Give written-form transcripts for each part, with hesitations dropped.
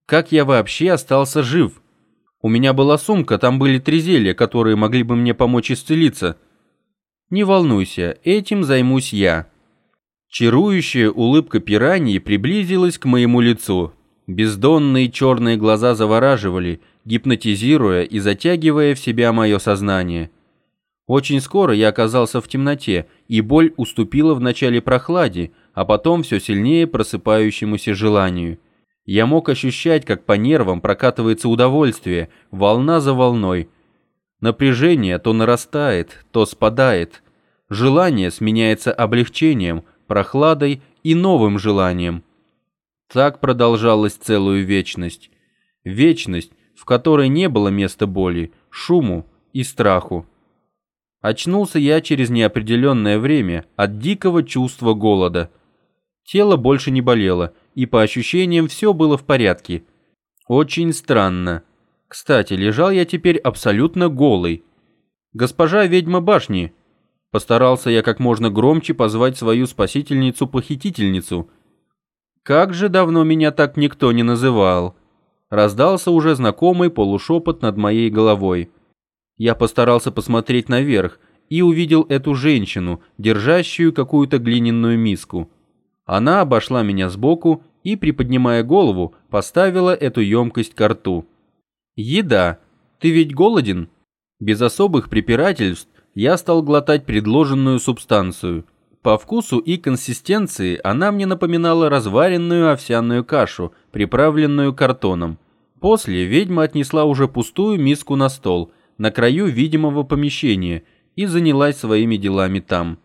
Как я вообще остался жив? У меня была сумка, там были 3 зелья, которые могли бы мне помочь исцелиться. Не волнуйся, этим займусь я. Чарующая улыбка пираньи приблизилась к моему лицу. Бездонные черные глаза завораживали, гипнотизируя и затягивая в себя мое сознание. Очень скоро я оказался в темноте, и боль уступила вначале прохладе, а потом все сильнее просыпающемуся желанию. Я мог ощущать, как по нервам прокатывается удовольствие, волна за волной. Напряжение то нарастает, то спадает. Желание сменяется облегчением, прохладой и новым желанием. Так продолжалось целую вечность. Вечность, в которой не было места боли, шуму и страху. Очнулся я через неопределенное время от дикого чувства голода. Тело больше не болело, и по ощущениям все было в порядке. Очень странно. Кстати, лежал я теперь абсолютно голый. «Госпожа ведьма башни!» Постарался я как можно громче позвать свою спасительницу-похитительницу. «Как же давно меня так никто не называл!» Раздался уже знакомый полушепот над моей головой. Я постарался посмотреть наверх и увидел эту женщину, держащую какую-то глиняную миску. Она обошла меня сбоку и, приподнимая голову, поставила эту емкость ко рту. «Еда. Ты ведь голоден?» Без особых препирательств я стал глотать предложенную субстанцию. По вкусу и консистенции она мне напоминала разваренную овсяную кашу, приправленную картоном. После ведьма отнесла уже пустую миску на стол, на краю видимого помещения, и занялась своими делами там.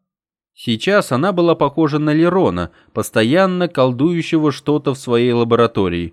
Сейчас она была похожа на Лерона, постоянно колдующего что-то в своей лаборатории.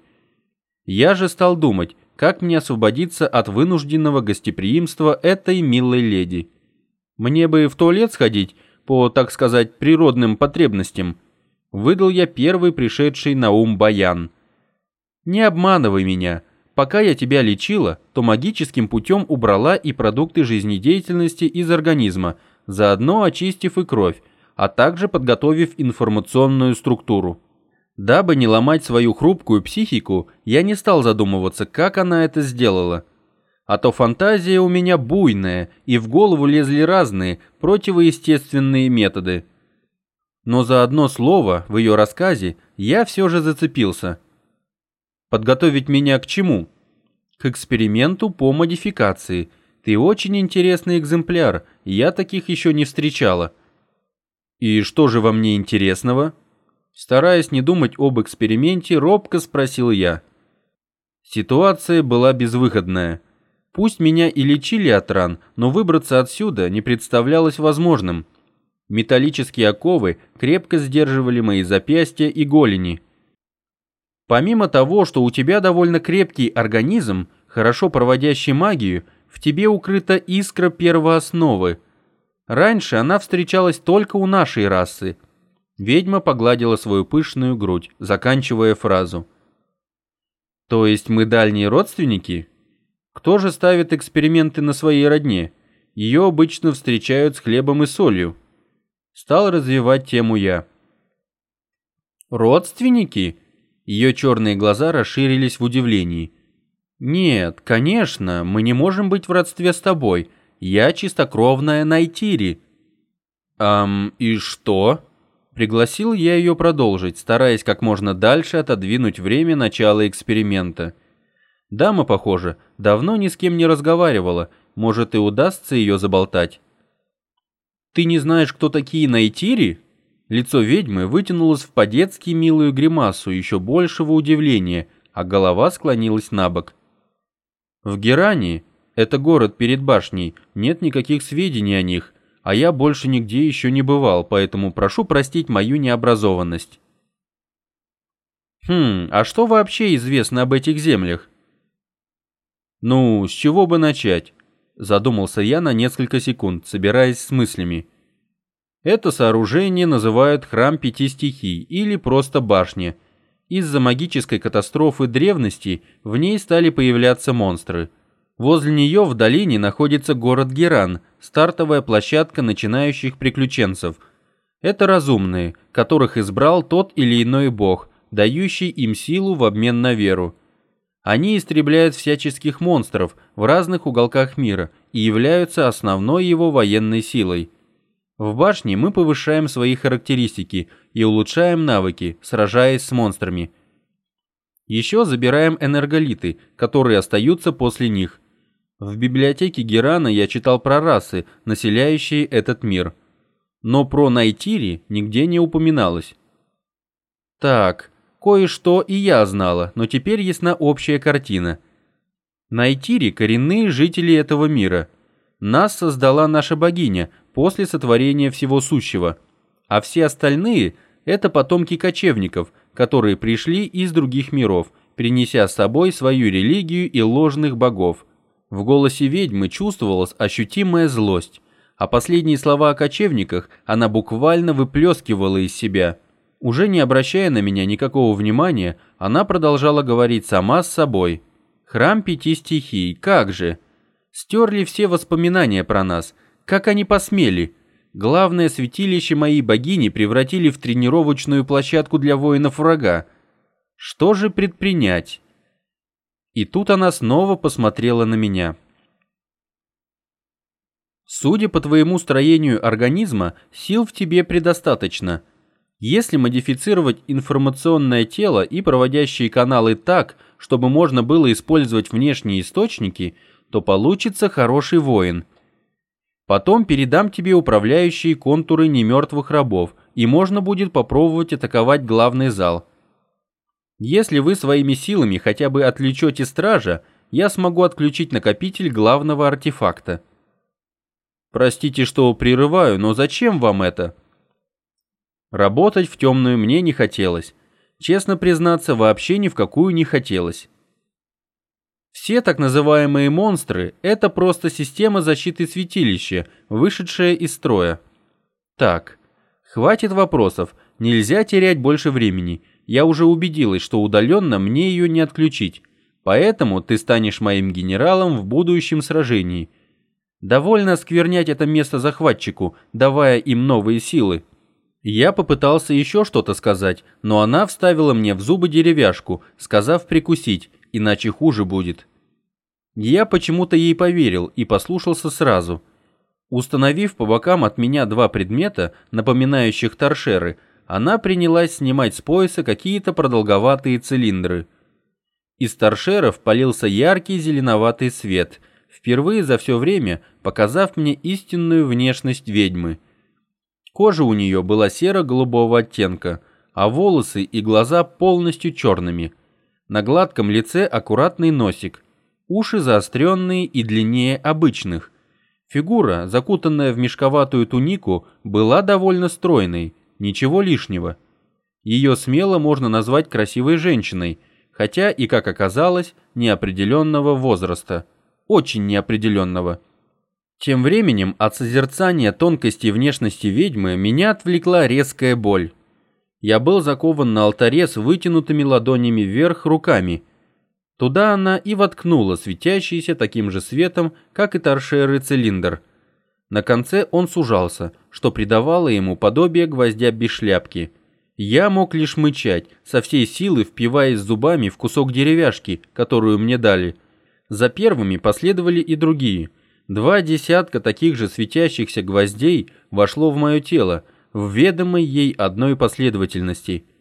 Я же стал думать, как мне освободиться от вынужденного гостеприимства этой милой леди. Мне бы в туалет сходить по, так сказать, природным потребностям. Выдал я первый пришедший на ум баян. Не обманывай меня. Пока я тебя лечила, то магическим путем убрала и продукты жизнедеятельности из организма, заодно очистив и кровь, а также подготовив информационную структуру. Дабы не ломать свою хрупкую психику, я не стал задумываться, как она это сделала. А то фантазия у меня буйная, и в голову лезли разные противоестественные методы. Но за одно слово в ее рассказе я все же зацепился. Подготовить меня к чему? К эксперименту по модификации. Ты очень интересный экземпляр, я таких еще не встречала. И что же во мне интересного? Стараясь не думать об эксперименте, робко спросил я. Ситуация была безвыходная. Пусть меня и лечили от ран, но выбраться отсюда не представлялось возможным. Металлические оковы крепко сдерживали мои запястья и голени. Помимо того, что у тебя довольно крепкий организм, хорошо проводящий магию, в тебе укрыта искра первоосновы. Раньше она встречалась только у нашей расы. Ведьма погладила свою пышную грудь, заканчивая фразу. То есть мы дальние родственники? Кто же ставит эксперименты на своей родне? Ее обычно встречают с хлебом и солью. Стал развивать тему я. Родственники? Ее черные глаза расширились в удивлении. «Нет, конечно, мы не можем быть в родстве с тобой. Я чистокровная Найтири». И что?» Пригласил я ее продолжить, стараясь как можно дальше отодвинуть время начала эксперимента. Дама, похоже, давно ни с кем не разговаривала, может и удастся ее заболтать. «Ты не знаешь, кто такие Найтири?» Лицо ведьмы вытянулось в по-детски милую гримасу еще большего удивления, а голова склонилась на бок. В Геране, это город перед башней, нет никаких сведений о них, а я больше нигде еще не бывал, поэтому прошу простить мою необразованность. А что вообще известно об этих землях? Ну, с чего бы начать? Задумался я на несколько секунд, собираясь с мыслями. Это сооружение называют Храм Пяти Стихий или просто башня. Из-за магической катастрофы древности в ней стали появляться монстры. Возле нее в долине находится город Геран, стартовая площадка начинающих приключенцев. Это разумные, которых избрал тот или иной бог, дающий им силу в обмен на веру. Они истребляют всяческих монстров в разных уголках мира и являются основной его военной силой. В башне мы повышаем свои характеристики и улучшаем навыки, сражаясь с монстрами. Еще забираем энерголиты, которые остаются после них. В библиотеке Герана я читал про расы, населяющие этот мир. Но про Найтири нигде не упоминалось. Так, кое-что и я знала, но теперь ясна общая картина. Найтири – коренные жители этого мира. Нас создала наша богиня после сотворения всего сущего, а все остальные – это потомки кочевников, которые пришли из других миров, принеся с собой свою религию и ложных богов. В голосе ведьмы чувствовалась ощутимая злость, а последние слова о кочевниках она буквально выплескивала из себя. Уже не обращая на меня никакого внимания, она продолжала говорить сама с собой. «Храм 5 стихий, как же? Стерли все воспоминания про нас. Как они посмели? Главное святилище моей богини превратили в тренировочную площадку для воинов врага. Что же предпринять?» И тут она снова посмотрела на меня. «Судя по твоему строению организма, сил в тебе предостаточно. Если модифицировать информационное тело и проводящие каналы так, чтобы можно было использовать внешние источники, то получится хороший воин. Потом передам тебе управляющие контуры немертвых рабов, и можно будет попробовать атаковать главный зал. Если вы своими силами хотя бы отвлечете стража, я смогу отключить накопитель главного артефакта». «Простите, что прерываю, но зачем вам это?» Работать в темную мне не хотелось. Честно признаться, вообще ни в какую не хотелось. Все так называемые монстры – это просто система защиты святилища, вышедшая из строя. Так, хватит вопросов, нельзя терять больше времени. Я уже убедилась, что удаленно мне ее не отключить, поэтому ты станешь моим генералом в будущем сражении. Довольно осквернять это место захватчику, давая им новые силы. Я попытался еще что-то сказать, но она вставила мне в зубы деревяшку, сказав прикусить, иначе хуже будет. Я почему-то ей поверил и послушался сразу. Установив по бокам от меня 2 предмета, напоминающих торшеры, она принялась снимать с пояса какие-то продолговатые цилиндры. Из торшеров полился яркий зеленоватый свет, впервые за все время показав мне истинную внешность ведьмы. Кожа у нее была серо-голубого оттенка, а волосы и глаза полностью черными. На гладком лице аккуратный носик, уши заостренные и длиннее обычных. Фигура, закутанная в мешковатую тунику, была довольно стройной, ничего лишнего. Ее смело можно назвать красивой женщиной, хотя и, как оказалось, неопределенного возраста. Очень неопределенного. Тем временем от созерцания тонкости внешности ведьмы меня отвлекла резкая боль. Я был закован на алтаре с вытянутыми ладонями вверх руками. Туда она и воткнула светящийся таким же светом, как и торшеры цилиндр. На конце он сужался, что придавало ему подобие гвоздя без шляпки. Я мог лишь мычать, со всей силы впиваясь зубами в кусок деревяшки, которую мне дали. За первыми последовали и другие. 2 десятка таких же светящихся гвоздей вошло в мое тело, в ведомой ей одной последовательности.